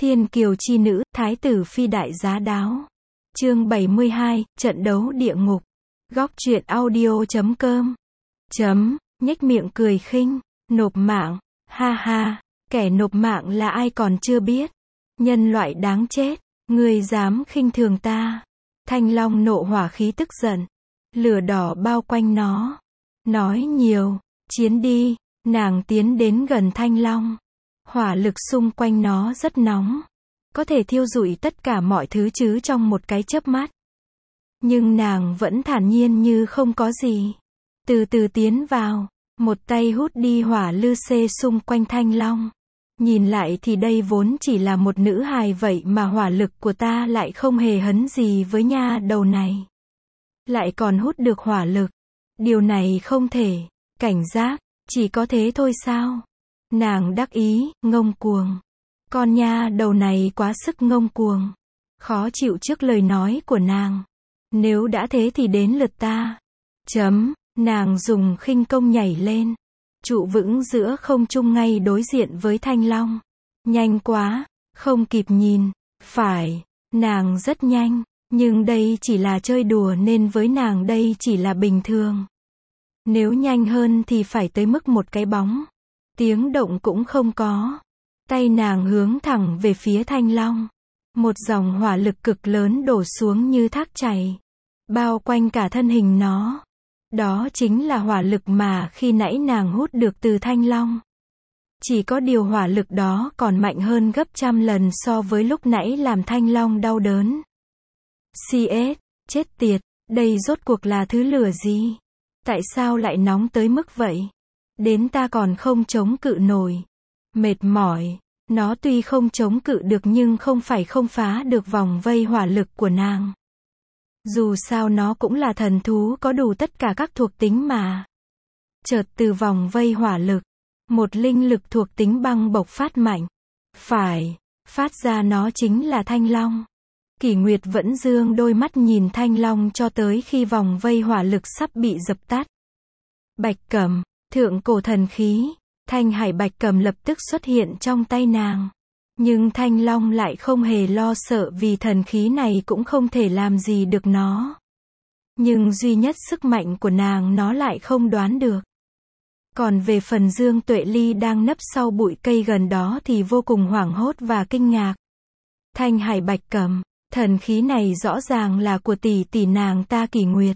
Thiên kiều chi nữ, thái tử phi đại giá đáo. Chương 72, trận đấu địa ngục. Góc truyện audio.com. Nhếch miệng cười khinh, nộp mạng, ha ha, kẻ nộp mạng là ai còn chưa biết. Nhân loại đáng chết, ngươi dám khinh thường ta. Thanh long nộ hỏa khí tức giận, lửa đỏ bao quanh nó. Nói nhiều, chiến đi, nàng tiến đến gần thanh long. Hỏa lực xung quanh nó rất nóng, có thể thiêu rụi tất cả mọi thứ chứ trong một cái chớp mắt. Nhưng nàng vẫn thản nhiên như không có gì. Từ từ tiến vào, một tay hút đi hỏa lư xê xung quanh thanh long. Nhìn lại thì đây vốn chỉ là một nữ hài vậy mà hỏa lực của ta lại không hề hấn gì với nha đầu này. Lại còn hút được hỏa lực. Điều này không thể. Cảnh giác, chỉ có thế thôi sao? Nàng đắc ý, ngông cuồng. Con nha đầu này quá sức ngông cuồng. Khó chịu trước lời nói của nàng. Nếu đã thế thì đến lượt ta. Nàng dùng khinh công nhảy lên. Trụ vững giữa không trung ngay đối diện với thanh long. Nhanh quá, không kịp nhìn. Phải, nàng rất nhanh. Nhưng đây chỉ là chơi đùa nên với nàng đây chỉ là bình thường. Nếu nhanh hơn thì phải tới mức một cái bóng. Tiếng động cũng không có. Tay nàng hướng thẳng về phía thanh long. Một dòng hỏa lực cực lớn đổ xuống như thác chảy. Bao quanh cả thân hình nó. Đó chính là hỏa lực mà khi nãy nàng hút được từ thanh long. Chỉ có điều hỏa lực đó còn mạnh hơn gấp trăm lần so với lúc nãy làm thanh long đau đớn. CS, chết tiệt, đây rốt cuộc là thứ lửa gì? Tại sao lại nóng tới mức vậy? Đến ta còn không chống cự nổi. Mệt mỏi, nó tuy không chống cự được nhưng không phải không phá được vòng vây hỏa lực của nàng. Dù sao nó cũng là thần thú có đủ tất cả các thuộc tính mà. Chợt từ vòng vây hỏa lực, một linh lực thuộc tính băng bộc phát mạnh. Phải, phát ra nó chính là thanh long. Kỷ Nguyệt vẫn dương đôi mắt nhìn thanh long cho tới khi vòng vây hỏa lực sắp bị dập tắt. Bạch Cẩm, thượng cổ thần khí, Thanh Hải Bạch Cẩm lập tức xuất hiện trong tay nàng. Nhưng thanh long lại không hề lo sợ vì thần khí này cũng không thể làm gì được nó. Nhưng duy nhất sức mạnh của nàng nó lại không đoán được. Còn về phần Dương Tuệ Ly đang nấp sau bụi cây gần đó thì vô cùng hoảng hốt và kinh ngạc. Thanh Hải Bạch Cẩm, thần khí này rõ ràng là của tỷ tỷ nàng ta Kỷ Nguyệt.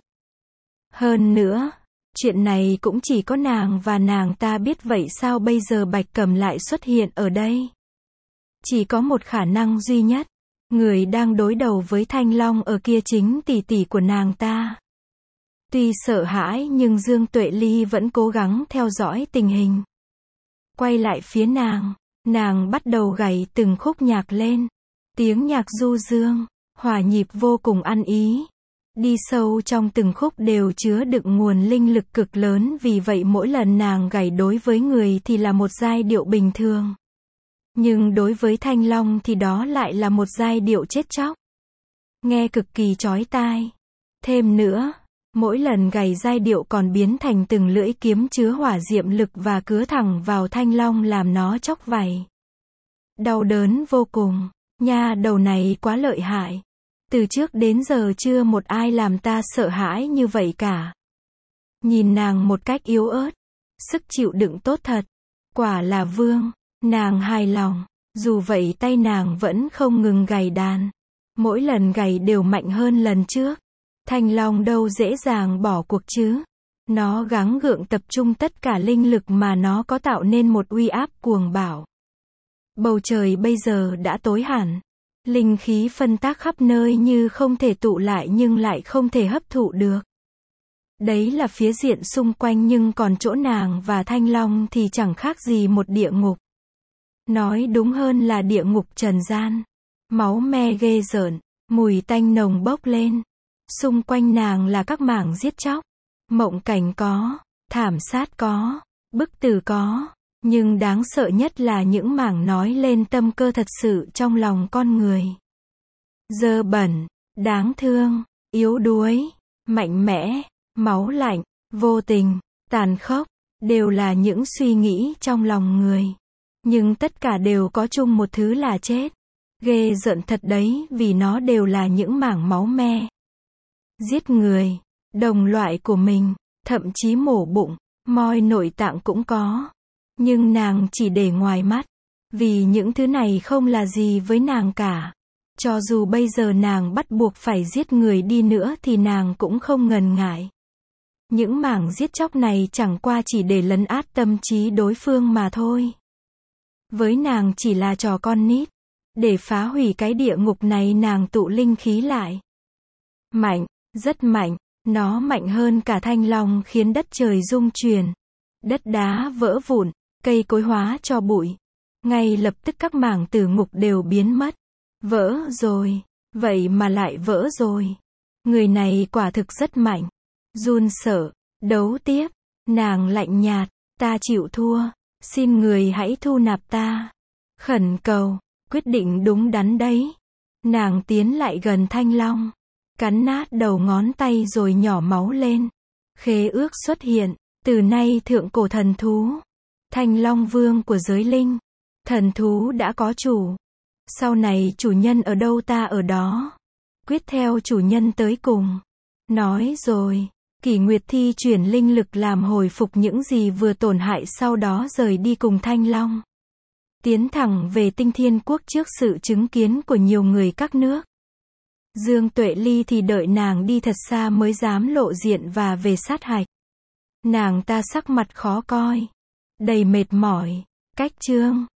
Hơn nữa, chuyện này cũng chỉ có nàng và nàng ta biết, vậy sao bây giờ Bạch Cẩm lại xuất hiện ở đây? Chỉ có một khả năng duy nhất. Người đang đối đầu với thanh long ở kia chính tỷ tỷ của nàng ta. Tuy sợ hãi nhưng Dương Tuệ Ly vẫn cố gắng theo dõi tình hình. Quay lại phía nàng bắt đầu gảy từng khúc nhạc lên. Tiếng nhạc du dương, hòa nhịp vô cùng ăn ý. Đi sâu trong từng khúc đều chứa đựng nguồn linh lực cực lớn, vì vậy mỗi lần nàng gảy đối với người thì là một giai điệu bình thường. Nhưng đối với thanh long thì đó lại là một giai điệu chết chóc. Nghe cực kỳ chói tai. Thêm nữa, mỗi lần gảy giai điệu còn biến thành từng lưỡi kiếm chứa hỏa diệm lực và cứa thẳng vào thanh long làm nó chóc vảy. Đau đớn vô cùng. Nha đầu này quá lợi hại. Từ trước đến giờ chưa một ai làm ta sợ hãi như vậy cả. Nhìn nàng một cách yếu ớt. Sức chịu đựng tốt thật. Quả là vương. Nàng hài lòng. Dù vậy tay nàng vẫn không ngừng gảy đàn. Mỗi lần gảy đều mạnh hơn lần trước. Thanh long đâu dễ dàng bỏ cuộc chứ. Nó gắng gượng tập trung tất cả linh lực mà nó có tạo nên một uy áp cuồng bạo. Bầu trời bây giờ đã tối hẳn. Linh khí phân tác khắp nơi như không thể tụ lại nhưng lại không thể hấp thụ được. Đấy là phía diện xung quanh, nhưng còn chỗ nàng và thanh long thì chẳng khác gì một địa ngục. Nói đúng hơn là địa ngục trần gian. Máu me ghê rợn, mùi tanh nồng bốc lên. Xung quanh nàng là các mảng giết chóc. Mộng cảnh có, thảm sát có, bức tử có. Nhưng đáng sợ nhất là những mảng nói lên tâm cơ thật sự trong lòng con người. Dơ bẩn, đáng thương, yếu đuối, mạnh mẽ, máu lạnh, vô tình, tàn khốc, đều là những suy nghĩ trong lòng người. Nhưng tất cả đều có chung một thứ là chết. Ghê rợn thật đấy, vì nó đều là những mảng máu me. Giết người, đồng loại của mình, thậm chí mổ bụng, moi nội tạng cũng có. Nhưng nàng chỉ để ngoài mắt, vì những thứ này không là gì với nàng cả. Cho dù bây giờ nàng bắt buộc phải giết người đi nữa thì nàng cũng không ngần ngại. Những mảng giết chóc này chẳng qua chỉ để lấn át tâm trí đối phương mà thôi. Với nàng chỉ là trò con nít. Để phá hủy cái địa ngục này nàng tụ linh khí lại. Mạnh, rất mạnh, nó mạnh hơn cả thanh long khiến đất trời rung chuyển. Đất đá vỡ vụn, cây cối hóa cho bụi. Ngay lập tức các mảng tử ngục đều biến mất. Vỡ rồi, vậy mà lại vỡ rồi. Người này quả thực rất mạnh. Run sợ, đấu tiếp, nàng lạnh nhạt, ta chịu thua, xin người hãy thu nạp ta. Khẩn cầu, quyết định đúng đắn đấy. Nàng tiến lại gần thanh long, cắn nát đầu ngón tay rồi nhỏ máu lên. Khế ước xuất hiện, từ nay thượng cổ thần thú. Thanh long vương của giới linh. Thần thú đã có chủ. Sau này chủ nhân ở đâu ta ở đó. Quyết theo chủ nhân tới cùng. Nói rồi, Kỷ Nguyệt thi chuyển linh lực làm hồi phục những gì vừa tổn hại, sau đó rời đi cùng thanh long. Tiến thẳng về Tinh Thiên Quốc trước sự chứng kiến của nhiều người các nước. Dương Tuệ Ly thì đợi nàng đi thật xa mới dám lộ diện và về sát hạch. Nàng ta sắc mặt khó coi, đầy mệt mỏi. Cách chương